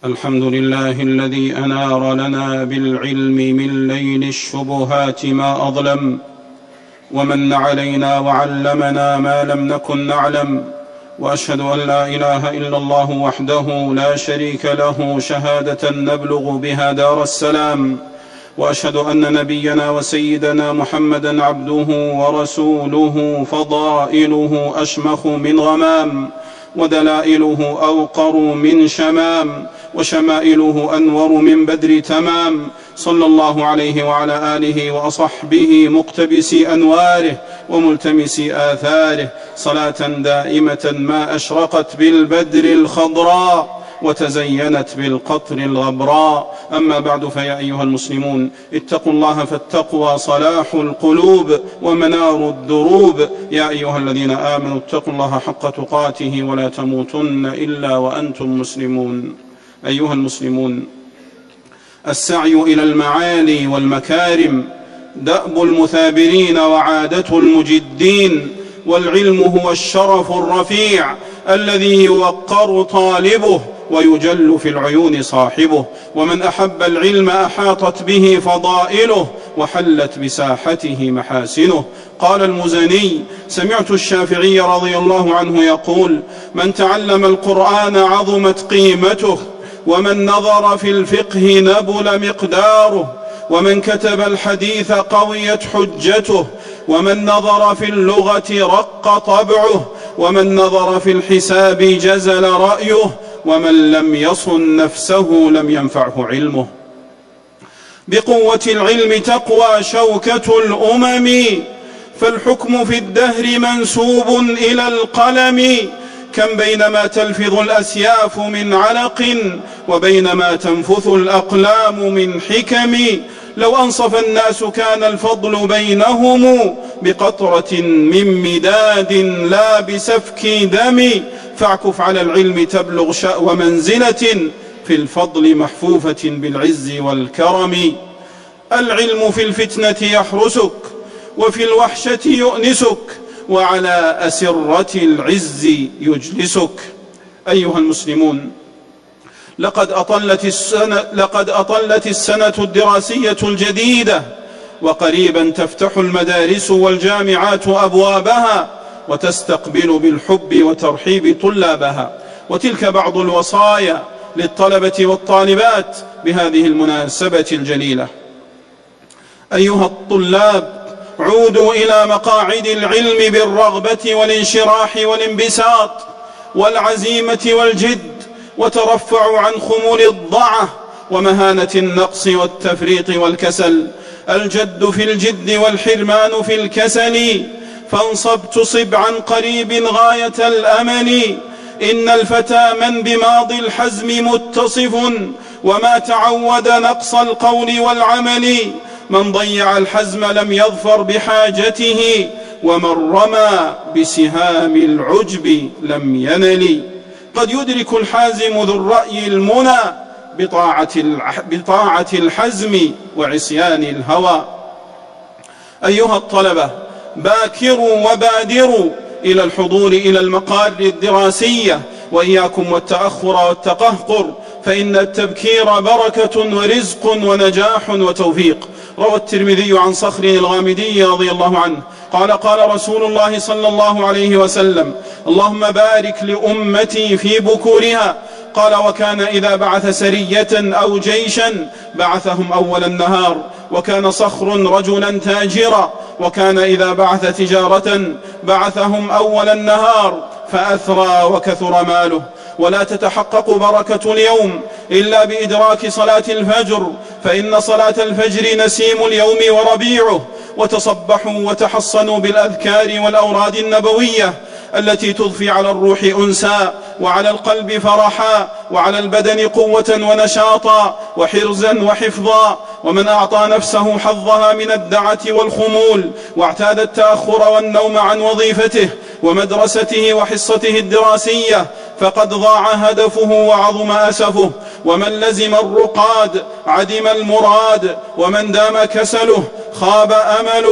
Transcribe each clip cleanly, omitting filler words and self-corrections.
الحمد لله الذي أنار لنا بالعلم من ليل الشبهات ما أظلم، ومن علينا وعلمنا ما لم نكن نعلم. وأشهد أن لا إله إلا الله وحده لا شريك له شهادة نبلغ بها دار السلام، وأشهد أن نبينا وسيدنا محمدا عبده ورسوله، فضائله أشمخ من غمام، ودلائله أوقر من شمام، وشمائله أنور من بدر تمام. صلى الله عليه وعلى آله وصحبه مقتبسي أنواره وملتمسي آثاره، صلاة دائمة ما أشرقت بالبدر الخضراء وتزينت بالقطر الغبراء. أما بعد، فيا أيها المسلمون، اتقوا الله، فالتقوى صلاح القلوب ومنار الدروب. يا أيها الذين آمنوا اتقوا الله حق تقاته ولا تموتن إلا وأنتم مسلمون. أيها المسلمون، السعي إلى المعالي والمكارم دأب المثابرين وعادة المجدين، والعلم هو الشرف الرفيع الذي يوقر طالبه ويجل في العيون صاحبه، ومن أحب العلم أحاطت به فضائله وحلت بساحته محاسنه. قال المزني: سمعت الشافعي رضي الله عنه يقول: من تعلم القرآن عظمت قيمته، ومن نظر في الفقه نبل مقداره، ومن كتب الحديث قويت حجته، ومن نظر في اللغة رق طبعه، ومن نظر في الحساب جزل رأيه، ومن لم يصن نفسه لم ينفعه علمه. بقوة العلم تقوى شوكة الأمم، فالحكم في الدهر منسوب إلى القلم. كم بينما تلفظ الأسياف من علق، وبينما تنفث الأقلام من حكم. لو أنصف الناس كان الفضل بينهم بقطرة من مداد لا بسفك دم. فاعكف على العلم تبلغ شأو منزلة، في الفضل محفوفة بالعز والكرم. العلم في الفتنة يحرسك، وفي الوحشة يؤنسك، وعلى أسرة العز يجلسك. أيها المسلمون، لقد أطلت السنة الدراسية الجديدة، وقريبا تفتح المدارس والجامعات أبوابها وتستقبل بالحب وترحيب طلابها. وتلك بعض الوصايا للطلبة والطالبات بهذه المناسبة الجليلة. أيها الطلاب، عودوا إلى مقاعد العلم بالرغبة والانشراح والانبساط والعزيمة والجد، وترفعوا عن خمول الضعة ومهانة النقص والتفريط والكسل. الجد في الجد والحرمان في الكسل، فانصب تصب عن قريب غاية الأمل. إن الفتى من بماضي الحزم متصف، وما تعود نقص القول والعمل. من ضيع الحزم لم يظفر بحاجته، ومن رمى بسهام العجب لم ينل. قد يدرك الحازم ذو الرأي المنى بطاعة الحزم وعصيان الهوى. أيها الطلبة، باكروا وبادروا إلى الحضور إلى المقار الدراسية، وإياكم والتأخر والتقهقر، فإن التبكير بركة ورزق ونجاح وتوفيق. روى الترمذي عن صخر الغامدي رضي الله عنه قال: قال رسول الله صلى الله عليه وسلم: اللهم بارك لأمتي في بكورها. قال: وكان إذا بعث سرية أو جيشا بعثهم أول النهار. وكان صخر رجلا تاجرا، وكان إذا بعث تجارة بعثهم أول النهار، فأثرى وكثر ماله. ولا تتحقق بركة اليوم إلا بإدراك صلاة الفجر، فإن صلاة الفجر نسيم اليوم وربيعه. وتصبحوا وتحصنوا بالأذكار والأوراد النبوية التي تضفي على الروح أنسا، وعلى القلب فرحا، وعلى البدن قوة ونشاطا، وحرزا وحفظا. ومن أعطى نفسه حظها من الدعة والخمول، واعتاد التأخر والنوم عن وظيفته ومدرسته وحصته الدراسية، فقد ضاع هدفه وعظم أسفه. ومن لزم الرقاد عدم المراد، ومن دام كسله خاب أمله.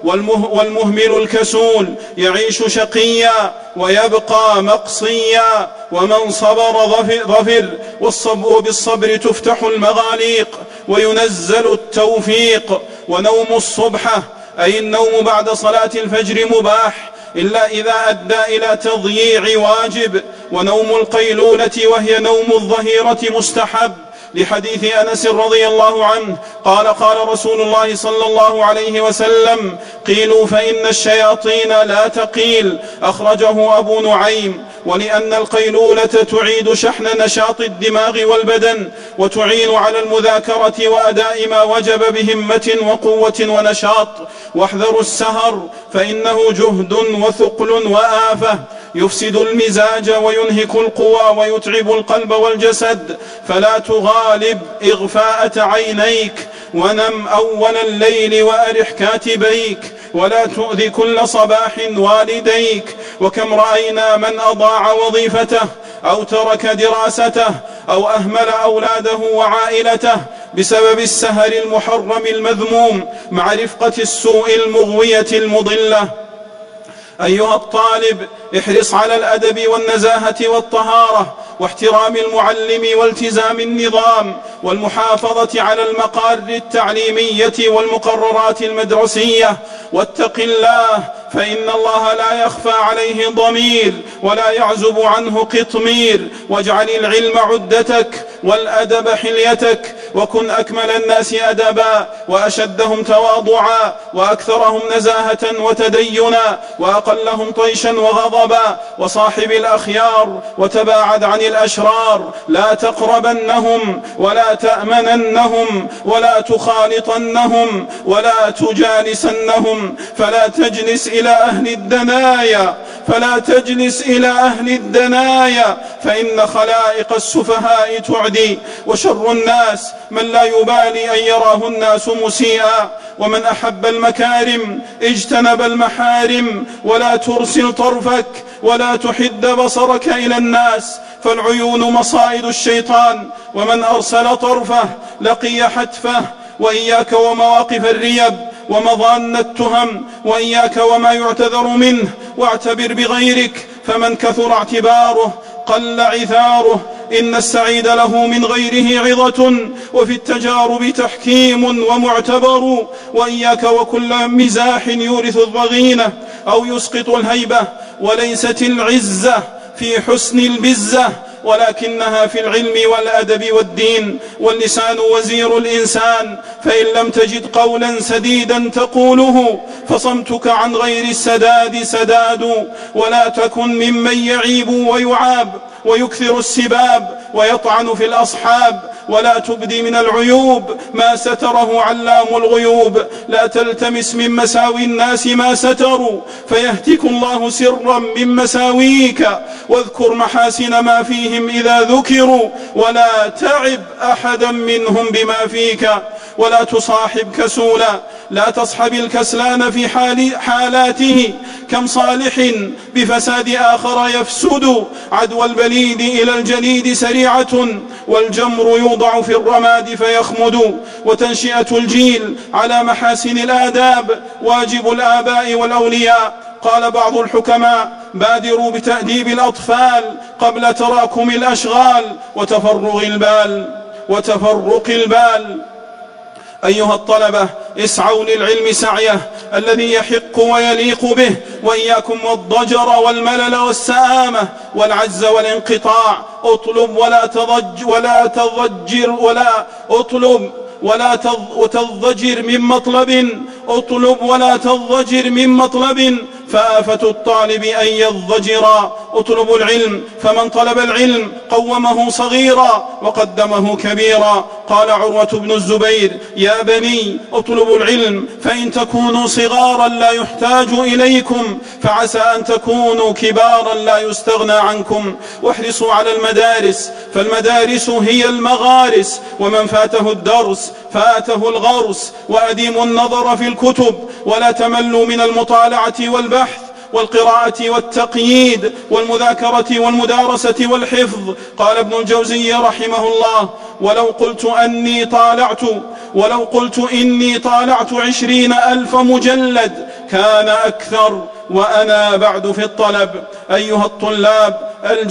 والمهمل الكسول يعيش شقيا ويبقى مقصيا، ومن صبر ظفر، وبالصبر تفتح المغاليق وينزل التوفيق. ونوم الصبحة أي النوم بعد صلاة الفجر مباح إلا إذا أدى إلى تضييع واجب. ونوم القيلولة وهي نوم الظهيرة مستحب، لحديث أنس رضي الله عنه قال: قال رسول الله صلى الله عليه وسلم: قيلوا فإن الشياطين لا تقيل، أخرجه أبو نعيم. ولأن القيلولة تعيد شحن نشاط الدماغ والبدن، وتعين على المذاكرة وأداء ما وجب بهمة وقوة ونشاط. واحذروا السهر فإنه جهد وثقل وآفة، يفسد المزاج وينهك القوى ويتعب القلب والجسد. فلا تغالب إغفاءة عينيك، ونم أول الليل وأرح كاتبيك، ولا تؤذي كل صباح والديك. وكم رأينا من أضاع وظيفته أو ترك دراسته أو أهمل أولاده وعائلته بسبب السهر المحرم المذموم مع رفقة السوء المغوية المضلة. أيها الطالب، احرص على الأدب والنزاهة والطهارة واحترام المعلم والتزام النظام والمحافظة على المقارر التعليمية والمقررات المدرسية. واتق الله فإن الله لا يخفى عليه ضمير ولا يعزب عنه قطمير. واجعل العلم عدتك والأدب حليتك، وكن أكمل الناس أدبا وأشدهم تواضعا وأكثرهم نزاهة وتدينا وأقلهم طيشا وغضبا. وصاحب الأخيار وتباعد عن الأشرار، لا تقربنهم ولا تأمننهم ولا تخالطنهم ولا تجالسنهم، فلا تجلس إلى أهل الدنايا فإن خلائق السفهاء تعدي. وشر الناس من لا يبالي أن يراه الناس مسيئا. ومن أحب المكارم اجتنب المحارم. ولا ترسل طرفك ولا تحد بصرك إلى الناس، فالعيون مصائد الشيطان، ومن أرسل طرفه لقي حتفه. وإياك ومواقف الريب ومظان التهم، وإياك وما يعتذر منه، واعتبر بغيرك، فمن كثر اعتباره قل عثاره. إن السعيد له من غيره عظة، وفي التجارب تحكيم ومعتبر. وإياك وكل مزاح يورث الضغينة أو يسقط الهيبة. وليست العزة في حسن البزة، ولكنها في العلم والأدب والدين. واللسان وزير الإنسان، فإن لم تجد قولا سديدا تقوله فصمتك عن غير السداد سداد. ولا تكن ممن يعيب ويعاب ويكثر السباب ويطعن في الأصحاب. ولا تبدي من العيوب ما ستره علام الغيوب. لا تلتمس من مساوي الناس ما ستروا، فيهتك الله سرا من مساويك. واذكر محاسن ما فيهم إذا ذكروا، ولا تعب أحدا منهم بما فيك. ولا تصاحب كسولا، لا تصحب الكسلان في حالاته. كم صالح بفساد آخر يفسد، عدوى البليد إلى الجليد سريعة، والجمر يوضع في الرماد فيخمد. وتنشئة الجيل على محاسن الآداب واجب الآباء والأولياء. قال بعض الحكماء: بادروا بتأديب الأطفال قبل تراكم الأشغال وتفرق البال. أيها الطلبة، اسعوا للعلم سعيه الذي يحق ويليق به، وإياكم والضجر والملل والسآمة والعجز والانقطاع. اطلب ولا تضجر من مطلب، فآفة الطالب أن يضجر. اطلب العلم، فمن طلب العلم قومه صغيرا وقدمه كبيرا. قال عروة بن الزبير: يا بني اطلبوا العلم، فإن تكونوا صغارا لا يحتاج إليكم، فعسى أن تكونوا كبارا لا يستغنى عنكم. واحرصوا على المدارس، فالمدارس هي المغارس، ومن فاته الدرس فاته الغرس. وأديموا النظر في الكتب، ولا تملوا من المطالعة والبحث والقراءة والتقييد والمذاكرة والمدارسة والحفظ. قال ابن الجوزي رحمه الله: ولو قلت إني طالعت 20,000 مجلد كان أكثر وأنا بعد في الطلب. أيها الطلاب،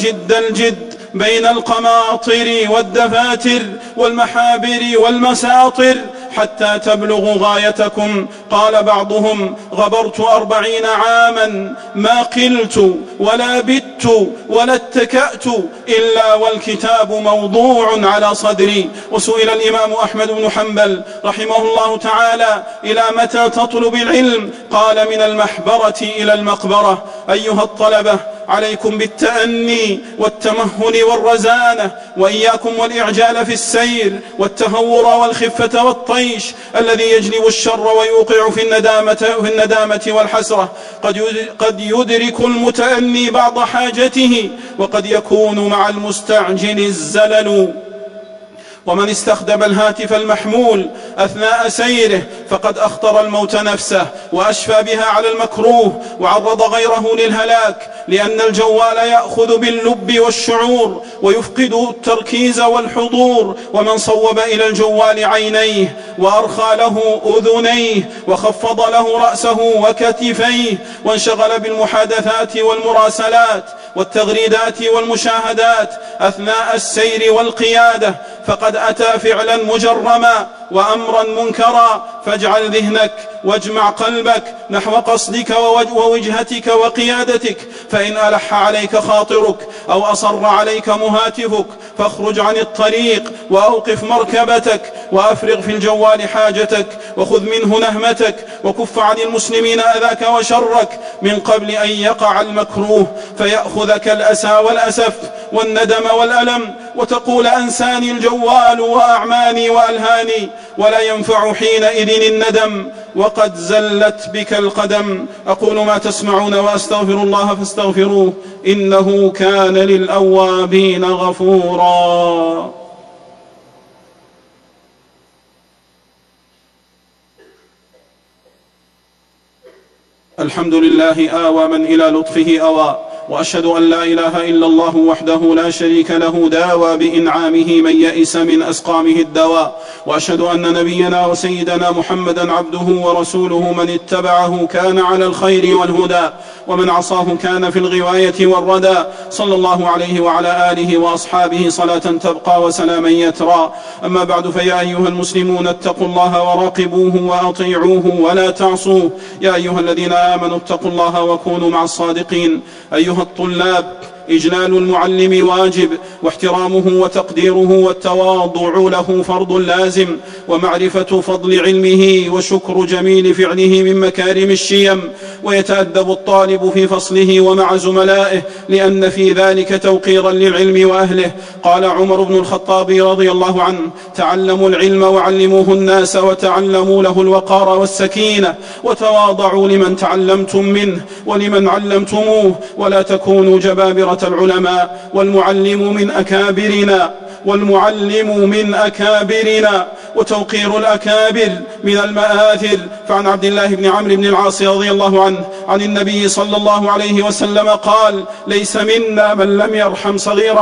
الجد بين القماطر والدفاتر والمحابر والمساطر حتى تبلغوا غايتكم. قال بعضهم: غبرت 40 عاما ما قلت ولا بت ولا اتكأت إلا والكتاب موضوع على صدري. وسئل الإمام أحمد بن حنبل رحمه الله تعالى: إلى متى تطلب العلم؟ قال: من المحبرة إلى المقبرة. أيها الطلبة، عليكم بالتأني والتمهل والرزانة، وإياكم والإعجال في السير والتهور والخفة والطيش الذي يجلب الشر ويوقع في الندامة والحسرة. قد يدرك المتأني بعض حاجته، وقد يكون مع المستعجل الزلل. ومن استخدم الهاتف المحمول أثناء سيره فقد أخطر الموت نفسه وأشفى بها على المكروه وعرض غيره للهلاك، لأن الجوال يأخذ باللب والشعور ويفقد التركيز والحضور. ومن صوب إلى الجوال عينيه وأرخى له أذنيه وخفض له رأسه وكتفيه وانشغل بالمحادثات والمراسلات والتغريدات والمشاهدات أثناء السير والقيادة فقد أتى فعلا مجرما وأمرا منكرا. فاجعل ذهنك واجمع قلبك نحو قصدك ووجهتك وقيادتك، فإن ألح عليك خاطرك أو أصر عليك مهاتفك فاخرج عن الطريق وأوقف مركبتك وأفرغ في الجوال حاجتك وخذ منه نهمتك وكف عن المسلمين أذاك وشرك من قبل أن يقع المكروه فيأخذك الأسى والأسف والندم والألم وتقول: أنساني الجوال وأعماني وألهاني. ولا ينفع حينئذ الندم وقد زلت بك القدم. أقول ما تسمعون وأستغفر الله فاستغفروه إنه كان للأوابين غفورا. الحمد لله آوى من إلى لطفه أوى، وأشهد أن لا إله إلا الله وحده لا شريك له داوى بإنعامه من يئس من أسقامه الدواء، وأشهد أن نبينا وسيدنا محمدا عبده ورسوله من اتبعه كان على الخير والهدى ومن عصاه كان في الغواية والردى، صلى الله عليه وعلى آله وأصحابه صلاة تبقى وسلاما يترى. أما بعد، فيا أيها المسلمون اتقوا الله وراقبوه وأطيعوه ولا تعصوه. يا أيها الذين آمنوا اتقوا الله وكونوا مع الصادقين. أيها الطلاب، إجلال المعلم واجب، واحترامه وتقديره والتواضع له فرض لازم، ومعرفة فضل علمه وشكر جميل فعله من مكارم الشيم. ويتأدب الطالب في فصله ومع زملائه لأن في ذلك توقيرا للعلم وأهله. قال عمر بن الخطاب رضي الله عنه: تعلموا العلم وعلموه الناس وتعلموا له الوقار والسكينة وتواضعوا لمن تعلمتم منه ولمن علمتموه ولا تكونوا جبابرة العلماء. والمعلم من أكابرنا وتوقير الأكابر من المآثر. فعن عبد الله بن عمرو بن العاص رضي الله عنه عن النبي صلى الله عليه وسلم قال: ليس منا من لم يرحم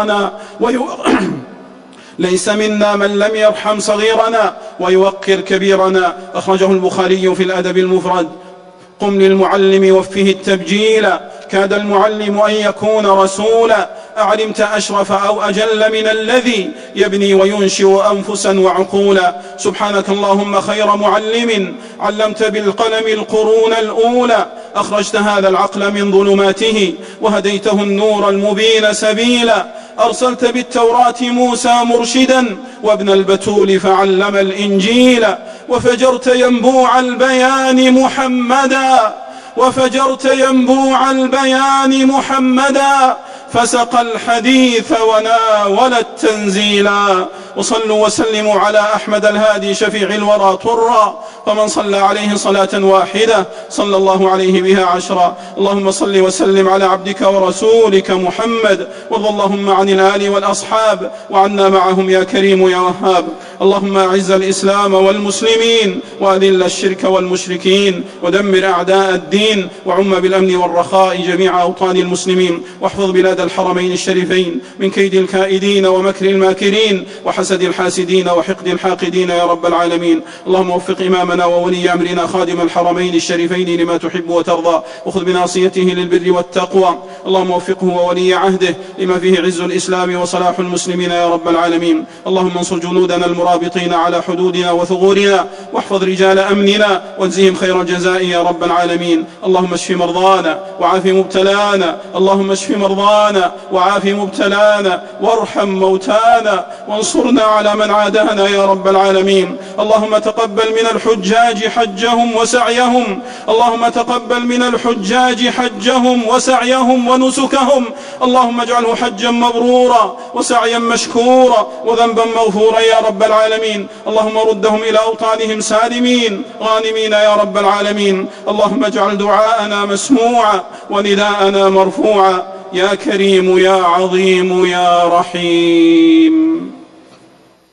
صغيرنا ويوقر كبيرنا. أخرجه البخاري في الأدب المفرد. قم للمعلم وفه التبجيل، كاد المعلم أن يكون رسولا. أعلمت أشرف أو أجل من الذي يبني وينشئ أنفسا وعقولا. سبحانك اللهم خير معلم علمت بالقلم القرون الأولى. أخرجت هذا العقل من ظلماته وهديته النور المبين سبيلا. أرسلت بالتوراة موسى مرشدا وابن البتول فعلم الإنجيل. وفجرت ينبوع البيان محمدا فسق الحديث وناول التنزيلا. وصلوا وسلموا على أحمد الهادي شفيع الورى طرا، فمن صلى عليه صلاة واحدة صلى الله عليه بها 10. اللهم صل وسلم على عبدك ورسولك محمد، وارض اللهم عن الآل والأصحاب وعنا معهم يا كريم يا وهاب. اللهم أعز الإسلام والمسلمين وأذل الشرك والمشركين ودمر أعداء الدين وعم بالأمن والرخاء جميع أوطان المسلمين، واحفظ بلاد الحرمين الشريفين من كيد الكائدين ومكر الماكرين وحسد الحاسدين وحقد الحاقدين يا رب العالمين. اللهم وفق إمامنا وولي أمرنا خادم الحرمين الشريفين لما تحب وترضى، وخذ بناصيته للبر والتقوى. اللهم وفقه وولي عهده لما فيه عز الإسلام وصلاح المسلمين يا رب العالمين. اللهم انصر جنودنا المرابطين على حدودنا وثغورنا، واحفظ رجال أمننا واجزهم خير الجزاء يا رب العالمين. اللهم اشف مرضانا وعاف مبتلانا، اللهم اشف مرضانا وعاف مبتلانا وارحم موتانا وانصرنا على من عادانا يا رب العالمين. اللهم تقبل من الحجاج حجهم وسعيهم، اللهم تقبل من الحجاج حجهم وسعيهم ونسكهم، اللهم اجعله حجا مبرورا وسعيا مشكورا وذنبا مغفورا يا رب العالمين. اللهم ردهم إلى أوطانهم سالمين غانمين يا رب العالمين. اللهم اجعل دعاءنا مسموعا ونداءنا مرفوعا يا كريم يا عظيم يا رحيم.